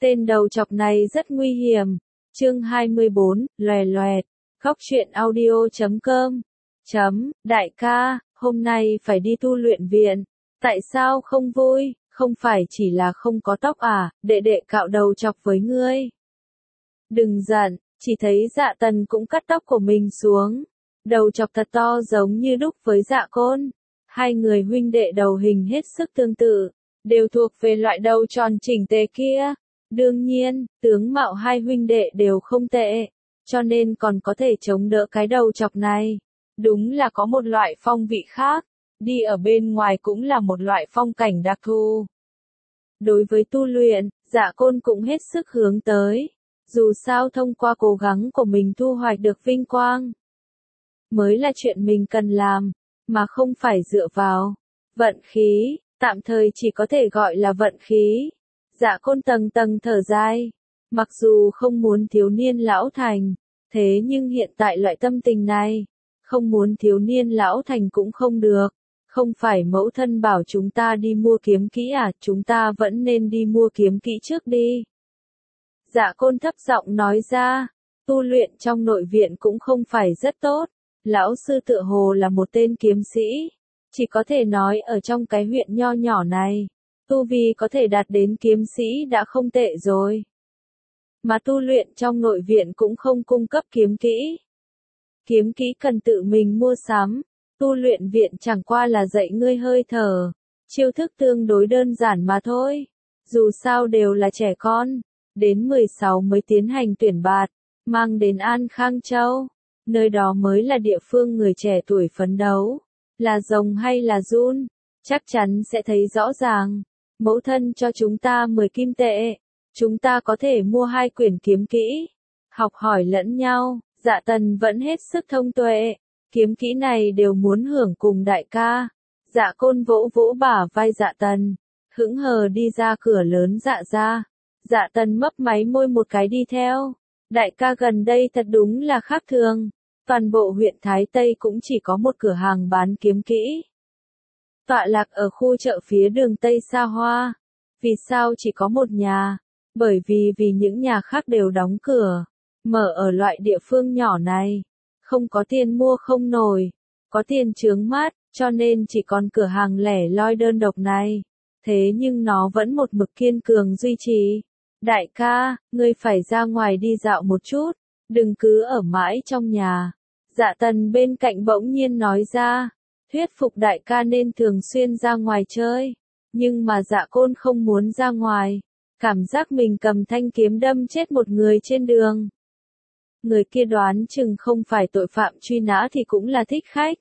Tên đầu chọc này rất nguy hiểm. Chương 24, loè loẹt. Góc truyện audio.com. Đại ca, hôm nay phải đi tu luyện viện. Tại sao không vui? Không phải chỉ là không có tóc à, đệ đệ cạo đầu chọc với ngươi. Đừng giận, chỉ thấy Dạ Tần cũng cắt tóc của mình xuống. Đầu chọc thật to giống như đúc với Dạ Côn. Hai người huynh đệ đầu hình hết sức tương tự, đều thuộc về loại đầu tròn chỉnh tề kia. Đương nhiên, tướng mạo hai huynh đệ đều không tệ, cho nên còn có thể chống đỡ cái đầu chọc này. Đúng là có một loại phong vị khác, đi ở bên ngoài cũng là một loại phong cảnh đặc thù. Đối với tu luyện, Dạ Côn cũng hết sức hướng tới. Dù sao thông qua cố gắng của mình thu hoạch được vinh quang, mới là chuyện mình cần làm, mà không phải dựa vào vận khí, tạm thời chỉ có thể gọi là vận khí. Dạ Côn tầng tầng thở dài, mặc dù không muốn thiếu niên lão thành, thế nhưng hiện tại loại tâm tình này, không muốn thiếu niên lão thành cũng không được. Không phải mẫu thân bảo chúng ta đi mua kiếm kỹ à, chúng ta vẫn nên đi mua kiếm kỹ trước đi. Dạ Côn thấp giọng nói ra, tu luyện trong nội viện cũng không phải rất tốt. Lão sư tựa hồ là một tên kiếm sĩ, chỉ có thể nói ở trong cái huyện nho nhỏ này, tu vi có thể đạt đến kiếm sĩ đã không tệ rồi. Mà tu luyện trong nội viện cũng không cung cấp kiếm kỹ. Kiếm kỹ cần tự mình mua sắm, tu luyện viện chẳng qua là dạy ngươi hơi thở, chiêu thức tương đối đơn giản mà thôi. Dù sao đều là trẻ con, đến 16 mới tiến hành tuyển bạt, mang đến An Khang Châu. Nơi đó mới là địa phương người trẻ tuổi phấn đấu, là rồng hay là giun, chắc chắn sẽ thấy rõ ràng. Mẫu thân cho chúng ta 10 kim tệ, chúng ta có thể mua 2 quyển kiếm kỹ, học hỏi lẫn nhau. Dạ Tần vẫn hết sức thông tuệ, kiếm kỹ này đều muốn hưởng cùng đại ca. Dạ Côn vỗ vỗ bả vai Dạ Tần, hững hờ đi ra cửa lớn Dạ ra. Dạ Tần mấp máy môi một cái đi theo. Đại ca gần đây thật đúng là khác thường. Toàn bộ huyện Thái Tây cũng chỉ có một cửa hàng bán kiếm kỹ. Tọa lạc ở khu chợ phía đường Tây xa hoa. Vì sao chỉ có một nhà? Bởi vì những nhà khác đều đóng cửa. Mở ở loại địa phương nhỏ này. Không có tiền mua không nổi. Có tiền chướng mắt, cho nên chỉ còn cửa hàng lẻ loi đơn độc này. Thế nhưng nó vẫn một mực kiên cường duy trì. Đại ca, ngươi phải ra ngoài đi dạo một chút, đừng cứ ở mãi trong nhà. Dạ Tần bên cạnh bỗng nhiên nói ra, thuyết phục đại ca nên thường xuyên ra ngoài chơi. Nhưng mà Dạ Côn không muốn ra ngoài, cảm giác mình cầm thanh kiếm đâm chết một người trên đường. Người kia đoán chừng không phải tội phạm truy nã thì cũng là thích khách.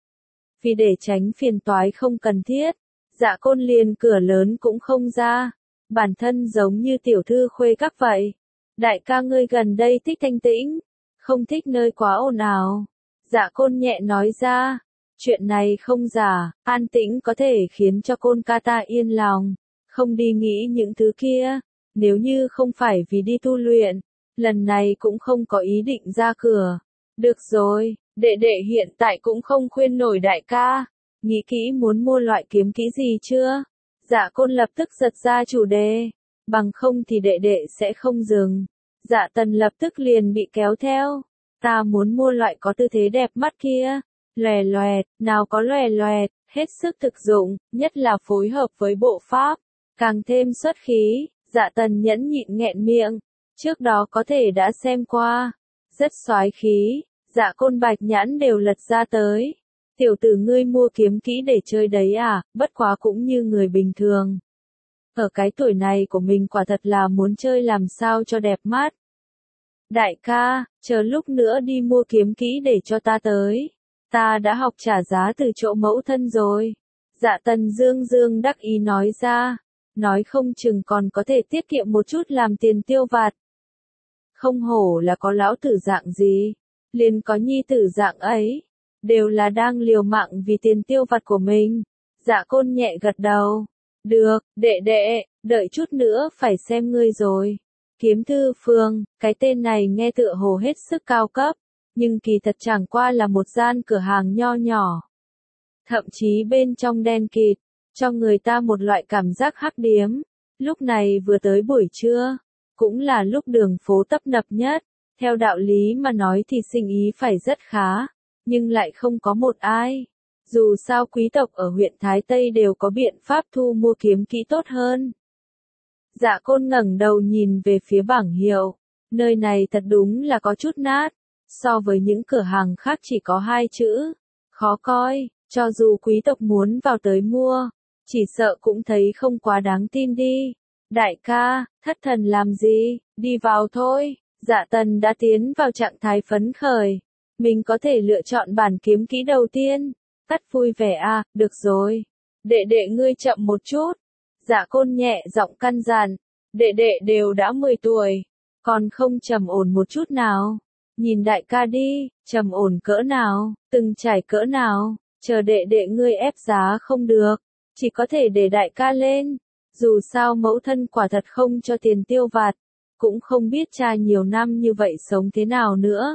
Vì để tránh phiền toái không cần thiết, Dạ Côn liền cửa lớn cũng không ra. Bản thân giống như tiểu thư khuê các vậy. Đại ca ngươi gần đây thích thanh tĩnh, không thích nơi quá ồn ào. Dạ Côn nhẹ nói ra, chuyện này không giả, an tĩnh có thể khiến cho Côn ca ta yên lòng, không đi nghĩ những thứ kia. Nếu như không phải vì đi tu luyện, lần này cũng không có ý định ra cửa. Được rồi, đệ đệ hiện tại cũng không khuyên nổi đại ca. Nghĩ kỹ muốn mua loại kiếm kỹ gì chưa? Dạ Côn lập tức giật ra chủ đề, bằng không thì đệ đệ sẽ không dừng. Dạ Tần lập tức liền bị kéo theo. Ta muốn mua loại có tư thế đẹp mắt kia. Loè loẹt, nào có loè loẹt, hết sức thực dụng, nhất là phối hợp với bộ pháp, càng thêm xuất khí. Dạ Tần nhẫn nhịn nghẹn miệng, trước đó có thể đã xem qua, rất soái khí. Dạ Côn bạch nhãn đều lật ra tới. Tiểu tử ngươi mua kiếm kỹ để chơi đấy à, bất quá cũng như người bình thường. Ở cái tuổi này của mình quả thật là muốn chơi làm sao cho đẹp mắt. Đại ca, chờ lúc nữa đi mua kiếm kỹ để cho ta tới. Ta đã học trả giá từ chỗ mẫu thân rồi. Dạ Tần dương dương đắc ý nói ra. Nói không chừng còn có thể tiết kiệm một chút làm tiền tiêu vặt. Không hổ là có lão tử dạng gì, liền có nhi tử dạng ấy. Đều là đang liều mạng vì tiền tiêu vặt của mình. Dạ Côn nhẹ gật đầu. Được, đệ đệ, đợi chút nữa phải xem ngươi rồi. Kiếm Thư Phương, cái tên này nghe tựa hồ hết sức cao cấp, nhưng kỳ thật chẳng qua là một gian cửa hàng nho nhỏ. Thậm chí bên trong đen kịt, cho người ta một loại cảm giác hắc điếm. Lúc này vừa tới buổi trưa, cũng là lúc đường phố tấp nập nhất. Theo đạo lý mà nói thì sinh ý phải rất khá, nhưng lại không có một ai. Dù sao quý tộc ở huyện Thái Tây đều có biện pháp thu mua kiếm kỹ tốt hơn. Dạ Côn ngẩng đầu nhìn về phía bảng hiệu. Nơi này thật đúng là có chút nát. So với những cửa hàng khác chỉ có 2 chữ. Khó coi, cho dù quý tộc muốn vào tới mua, chỉ sợ cũng thấy không quá đáng tin đi. Đại ca, thất thần làm gì, đi vào thôi. Dạ Tần đã tiến vào trạng thái phấn khởi. Mình có thể lựa chọn bản kiếm kỹ đầu tiên. Tắt vui vẻ à, được rồi. Đệ đệ ngươi chậm một chút. Dạ Côn nhẹ giọng căn dặn. Đệ đệ đều đã 10 tuổi. Còn không trầm ổn một chút nào. Nhìn đại ca đi, trầm ổn cỡ nào, từng trải cỡ nào. Chờ đệ đệ ngươi ép giá không được. Chỉ có thể để đại ca lên. Dù sao mẫu thân quả thật không cho tiền tiêu vặt. Cũng không biết cha nhiều năm như vậy sống thế nào nữa.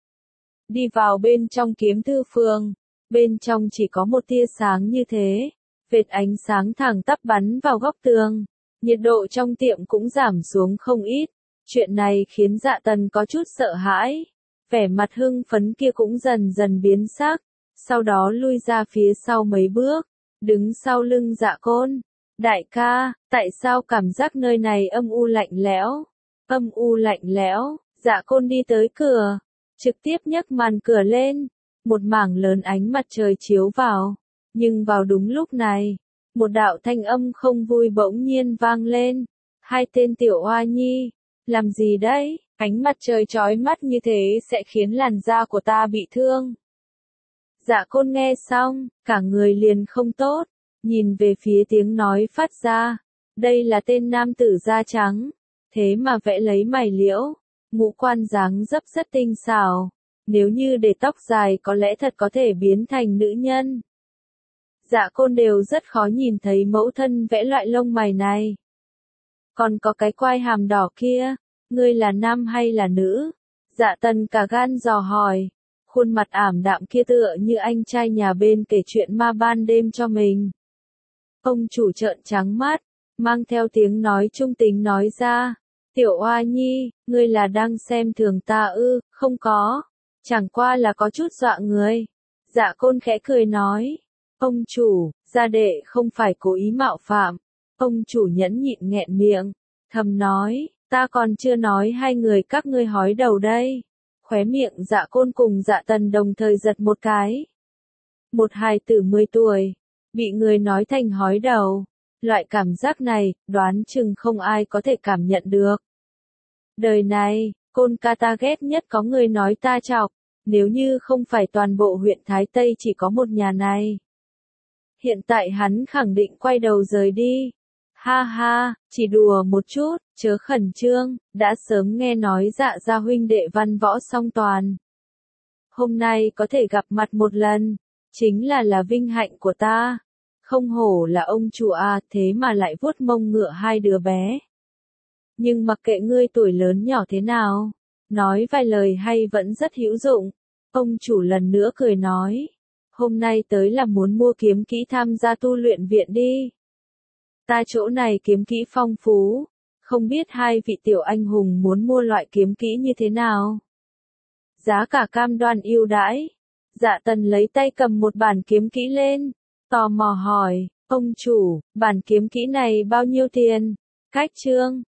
Đi vào bên trong kiếm thư phường. Bên trong chỉ có một tia sáng như thế. Vệt ánh sáng thẳng tắp bắn vào góc tường. Nhiệt độ trong tiệm cũng giảm xuống không ít. Chuyện này khiến Dạ Tần có chút sợ hãi. Vẻ mặt hưng phấn kia cũng dần dần biến sắc. Sau đó lui ra phía sau mấy bước. Đứng sau lưng Dạ Côn. Đại ca, tại sao cảm giác nơi này âm u lạnh lẽo? Âm u lạnh lẽo. Dạ Côn đi tới cửa. Trực tiếp nhấc màn cửa lên. Một mảng lớn ánh mặt trời chiếu vào. Nhưng vào đúng lúc này, một đạo thanh âm không vui bỗng nhiên vang lên. 2 tên tiểu oa nhi. Làm gì đấy? Ánh mặt trời chói mắt như thế sẽ khiến làn da của ta bị thương. Dạ Côn nghe xong, cả người liền không tốt. Nhìn về phía tiếng nói phát ra. Đây là tên nam tử da trắng. Thế mà vẽ lấy mày liễu. Ngũ quan dáng dấp rất tinh xảo. Nếu như để tóc dài có lẽ thật có thể biến thành nữ nhân. Dạ Côn đều rất khó nhìn thấy mẫu thân vẽ loại lông mày này. Còn có cái quai hàm đỏ kia, ngươi là nam hay là nữ? Dạ Tần cả gan dò hỏi. Khuôn mặt ảm đạm kia tựa như anh trai nhà bên kể chuyện ma ban đêm cho mình. Ông chủ trợn trắng mắt, mang theo tiếng nói trung tính nói ra. Tiểu oa nhi, ngươi là đang xem thường ta ư? Không có. Chẳng qua là có chút dọa người. Dạ Côn khẽ cười nói. Ông chủ, gia đệ không phải cố ý mạo phạm. Ông chủ nhẫn nhịn nghẹn miệng. Thầm nói, ta còn chưa nói 2 người các ngươi hói đầu đây. Khóe miệng Dạ Côn cùng Dạ Tần đồng thời giật một cái. Một hài tử 10 tuổi. Bị người nói thành hói đầu. Loại cảm giác này, đoán chừng không ai có thể cảm nhận được. Đời này, Côn ca ta ghét nhất có người nói ta chọc. Nếu như không phải toàn bộ huyện Thái Tây chỉ có một nhà này. Hiện tại hắn khẳng định quay đầu rời đi. Ha ha, chỉ đùa một chút, chớ khẩn trương, đã sớm nghe nói Dạ gia huynh đệ văn võ song toàn. Hôm nay có thể gặp mặt một lần, chính là vinh hạnh của ta. Không hổ là ông chủ à, thế mà lại vuốt mông ngựa 2 đứa bé. Nhưng mặc kệ ngươi tuổi lớn nhỏ thế nào, nói vài lời hay vẫn rất hữu dụng. Ông chủ lần nữa cười nói, hôm nay tới là muốn mua kiếm kỹ tham gia tu luyện viện đi. Ta chỗ này kiếm kỹ phong phú, không biết 2 vị tiểu anh hùng muốn mua loại kiếm kỹ như thế nào. Giá cả cam đoan ưu đãi. Dạ Tần lấy tay cầm một bản kiếm kỹ lên, tò mò hỏi, ông chủ, bản kiếm kỹ này bao nhiêu tiền? Cách chương